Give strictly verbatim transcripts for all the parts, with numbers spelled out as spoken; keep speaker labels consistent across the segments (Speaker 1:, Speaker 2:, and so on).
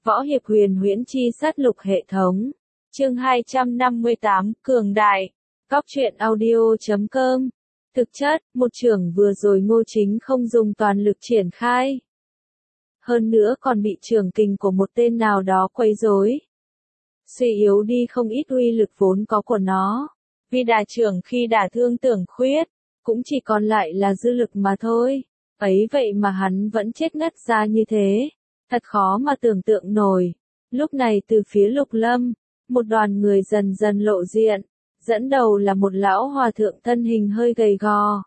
Speaker 1: Võ hiệp huyền huyễn chi sát lục hệ thống. Chương hai trăm năm mươi tám, Cường Đại. Cóc truyện audio chấm com. Thực chất, một trưởng vừa rồi Ngô Chính không dùng toàn lực triển khai. Hơn nữa còn bị trưởng kình của một tên nào đó quấy rối. Suy yếu đi không ít uy lực vốn có của nó. Vì đà trưởng khi đả thương Tưởng Khuyết, cũng chỉ còn lại là dư lực mà thôi. Ấy vậy mà hắn vẫn chết ngất ra như thế. Thật khó mà tưởng tượng nổi. Lúc này từ phía Lục Lâm, một đoàn người dần dần lộ diện, dẫn đầu là một lão hòa thượng thân hình hơi gầy gò.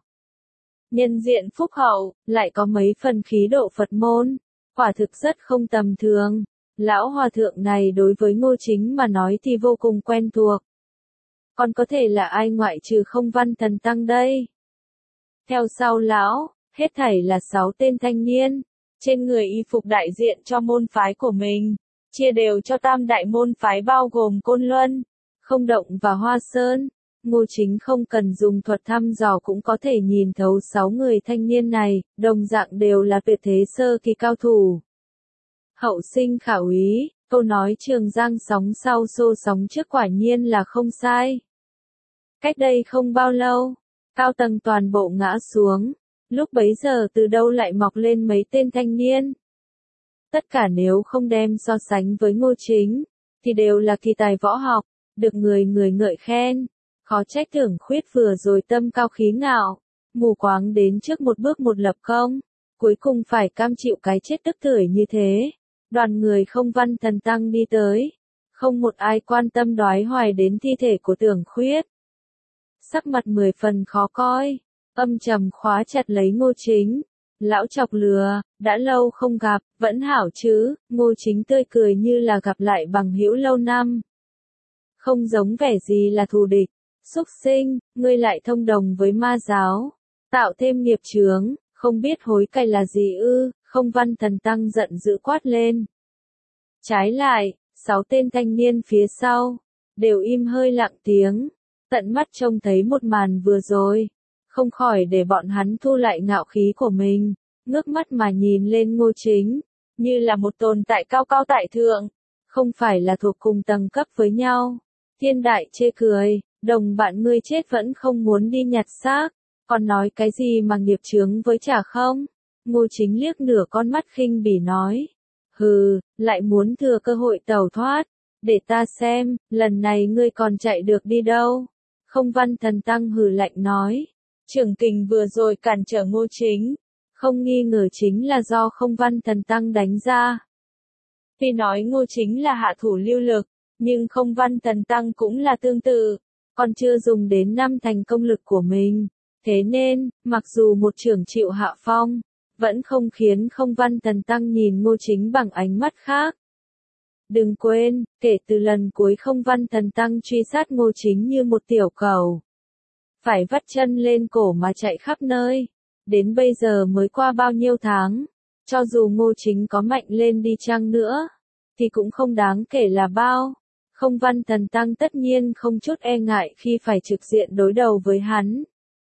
Speaker 1: Nhân diện phúc hậu, lại có mấy phần khí độ Phật môn, quả thực rất không tầm thường. Lão hòa thượng này đối với Ngô Chính mà nói thì vô cùng quen thuộc. Còn có thể là ai ngoại trừ Không Văn Thần Tăng đây? Theo sau lão, hết thảy là sáu tên thanh niên, trên người y phục đại diện cho môn phái của mình, chia đều cho tam đại môn phái bao gồm Côn Luân, Không Động và Hoa Sơn. Ngô Chính không cần dùng thuật thăm dò cũng có thể nhìn thấu sáu người thanh niên này, đồng dạng đều là tuyệt thế sơ kỳ cao thủ. Hậu sinh khả úy, câu nói Trường Giang sóng sau xô sóng trước quả nhiên là không sai. Cách đây không bao lâu, cao tầng toàn bộ ngã xuống, lúc bấy giờ từ đâu lại mọc lên mấy tên thanh niên. Tất cả nếu không đem so sánh với Ngô Chính, thì đều là kỳ tài võ học, được người người ngợi khen. Khó trách Tưởng Khuyết vừa rồi tâm cao khí ngạo, mù quáng đến trước một bước một lập công, cuối cùng phải cam chịu cái chết tức tưởi như thế. Đoàn người Không Văn Thần Tăng đi tới, không một ai quan tâm đoái hoài đến thi thể của Tưởng Khuyết. Sắc mặt mười phần khó coi, âm trầm khóa chặt lấy Ngô Chính. Lão chọc lừa, đã lâu không gặp, vẫn hảo chứ? Ngô Chính tươi cười như là gặp lại bằng hữu lâu năm. Không giống vẻ gì là thù địch. Xúc sinh, ngươi lại thông đồng với ma giáo, tạo thêm nghiệp chướng, không biết hối cải là gì ư? Không Văn Thần Tăng giận dữ quát lên. Trái lại, sáu tên thanh niên phía sau, đều im hơi lặng tiếng, tận mắt trông thấy một màn vừa rồi, không khỏi để bọn hắn thu lại ngạo khí của mình, ngước mắt mà nhìn lên Ngô Chính, như là một tồn tại cao cao tại thượng, không phải là thuộc cùng tầng cấp với nhau. Thiên đại chê cười, đồng bạn ngươi chết vẫn không muốn đi nhặt xác, còn nói cái gì mà nghiệp chướng với chả không? Ngô Chính liếc nửa con mắt khinh bỉ nói. Hừ, lại muốn thừa cơ hội tẩu thoát, để ta xem, lần này ngươi còn chạy được đi đâu? Không Văn Thần Tăng hừ lạnh nói. Trưởng kình vừa rồi cản trở Ngô Chính, không nghi ngờ chính là do Không Văn Thần Tăng đánh ra. Tuy nói Ngô Chính là hạ thủ lưu lực, nhưng Không Văn Thần Tăng cũng là tương tự, còn chưa dùng đến năm thành công lực của mình. Thế nên, mặc dù một trưởng chịu hạ phong, vẫn không khiến Không Văn Thần Tăng nhìn Ngô Chính bằng ánh mắt khác. Đừng quên, kể từ lần cuối Không Văn Thần Tăng truy sát Ngô Chính như một tiểu cầu, phải vắt chân lên cổ mà chạy khắp nơi. Đến bây giờ mới qua bao nhiêu tháng, cho dù Ngô Chính có mạnh lên đi chăng nữa, thì cũng không đáng kể là bao. Không Văn Thần Tăng tất nhiên không chút e ngại khi phải trực diện đối đầu với hắn.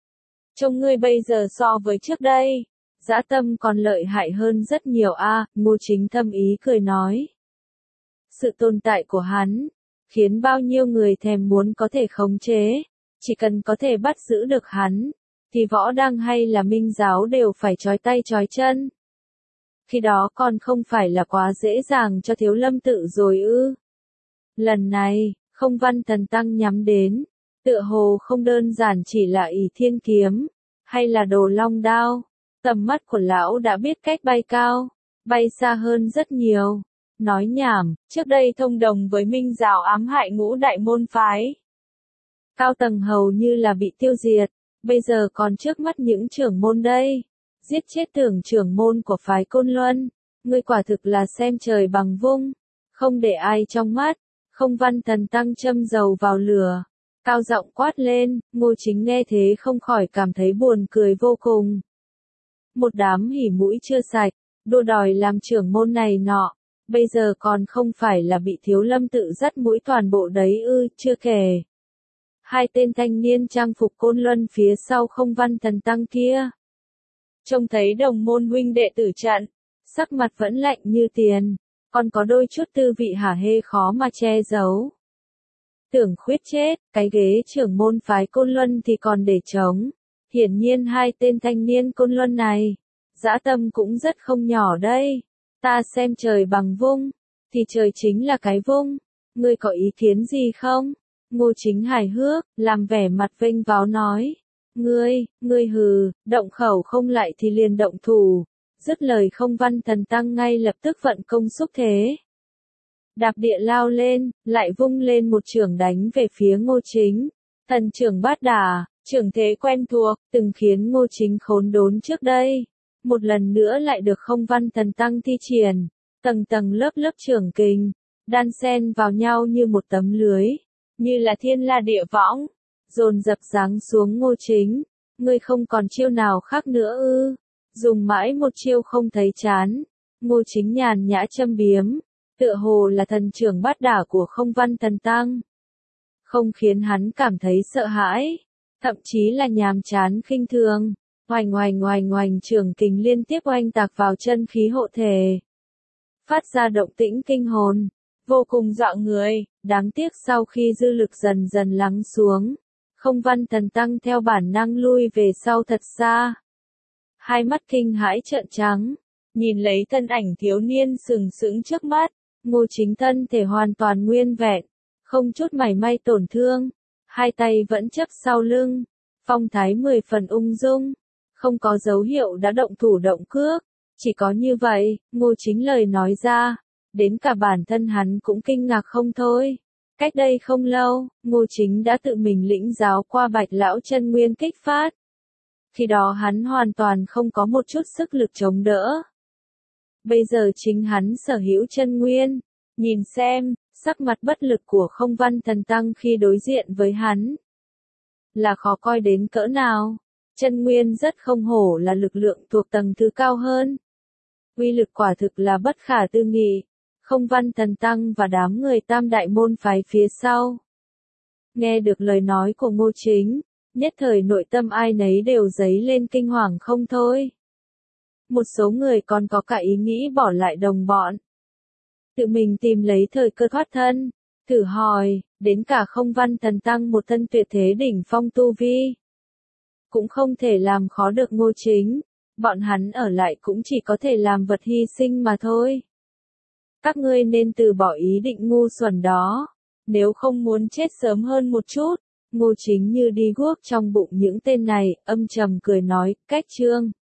Speaker 1: Trông ngươi bây giờ so với trước đây, dã tâm còn lợi hại hơn rất nhiều a. À, Ngô Chính thâm ý cười nói. Sự tồn tại của hắn, khiến bao nhiêu người thèm muốn có thể khống chế, chỉ cần có thể bắt giữ được hắn, thì võ đăng hay là minh giáo đều phải trói tay trói chân. Khi đó còn không phải là quá dễ dàng cho Thiếu Lâm tự rồi ư. Lần này, Không Văn Thần Tăng nhắm đến, tựa hồ không đơn giản chỉ là Ỷ Thiên Kiếm, hay là Đồ Long Đao. Tầm mắt của lão đã biết cách bay cao, bay xa hơn rất nhiều. Nói nhảm, trước đây thông đồng với minh giáo ám hại ngũ đại môn phái. Cao tầng hầu như là bị tiêu diệt, bây giờ còn trước mắt những trưởng môn đây. Giết chết tưởng trưởng môn của phái Côn Luân, ngươi quả thực là xem trời bằng vung, không để ai trong mắt. Không Văn Thần Tăng châm dầu vào lửa, cao giọng quát lên. Ngô Chính nghe thế không khỏi cảm thấy buồn cười vô cùng. Một đám hỉ mũi chưa sạch, đua đòi làm trưởng môn này nọ, bây giờ còn không phải là bị Thiếu Lâm tự dắt mũi toàn bộ đấy ư? Chưa kể, hai tên thanh niên trang phục Côn Luân phía sau Không Văn Thần Tăng kia, trông thấy đồng môn huynh đệ tử trận, sắc mặt vẫn lạnh như tiền, còn có đôi chút tư vị hả hê khó mà che giấu. Tưởng Khuyết chết, cái ghế trưởng môn phái Côn Luân thì còn để trống. Hiển nhiên hai tên thanh niên Côn Luân này, dã tâm cũng rất không nhỏ đây. Ta xem trời bằng vung, thì trời chính là cái vung. Ngươi có ý kiến gì không? Ngô Chính hài hước, làm vẻ mặt vênh váo nói. Ngươi, ngươi hừ, động khẩu không lại thì liền động thủ. Dứt lời Không Văn Thần Tăng ngay lập tức vận công xúc thế. Đạp địa lao lên, lại vung lên một chưởng đánh về phía Ngô Chính. Thần chưởng bát đả, chưởng thế quen thuộc, từng khiến Ngô Chính khốn đốn trước đây. Một lần nữa lại được Không Văn Thần Tăng thi triển. Tầng tầng lớp lớp chưởng kình, đan xen vào nhau như một tấm lưới. Như là thiên la địa võng, dồn dập giáng xuống Ngô Chính. Ngươi không còn chiêu nào khác nữa ư? Dùng mãi một chiêu không thấy chán. Ngô Chính nhàn nhã châm biếm, tựa hồ là thần chưởng bát đả của Không Văn Thần Tăng. Không khiến hắn cảm thấy sợ hãi, thậm chí là nhàm chán khinh thường. Oành oành oành oành chưởng kình liên tiếp oanh tạc vào chân khí hộ thể. Phát ra động tĩnh kinh hồn, vô cùng dọa người, đáng tiếc sau khi dư lực dần dần lắng xuống, Không Văn Thần Tăng theo bản năng lui về sau thật xa. Hai mắt kinh hãi trợn trắng, nhìn lấy thân ảnh thiếu niên sừng sững trước mắt, Ngô Chính thân thể hoàn toàn nguyên vẹn, không chút mảy may tổn thương, hai tay vẫn chấp sau lưng, phong thái mười phần ung dung, không có dấu hiệu đã động thủ động cước. Chỉ có như vậy, Ngô Chính lời nói ra, đến cả bản thân hắn cũng kinh ngạc không thôi. Cách đây không lâu, Ngô Chính đã tự mình lĩnh giáo qua Bạch Lão chân nguyên kích phát. Khi đó hắn hoàn toàn không có một chút sức lực chống đỡ. Bây giờ chính hắn sở hữu chân nguyên, nhìn xem, sắc mặt bất lực của Không Văn Thần Tăng khi đối diện với hắn. Là khó coi đến cỡ nào, chân nguyên rất không hổ là lực lượng thuộc tầng thứ cao hơn. Uy lực quả thực là bất khả tư nghị. Không Văn Thần Tăng và đám người Tam Đại môn phái phía sau. Nghe được lời nói của Ngô Chính, nhất thời nội tâm ai nấy đều dấy lên kinh hoàng không thôi. Một số người còn có cả ý nghĩ bỏ lại đồng bọn. Tự mình tìm lấy thời cơ thoát thân, thử hỏi, đến cả Không Văn Thần Tăng một thân tuyệt thế đỉnh phong tu vi. Cũng không thể làm khó được Ngô Chính, bọn hắn ở lại cũng chỉ có thể làm vật hy sinh mà thôi. Các ngươi nên từ bỏ ý định ngu xuẩn đó, nếu không muốn chết sớm hơn một chút. Ngô Chính như đi guốc trong bụng những tên này, âm trầm cười nói, cách chương.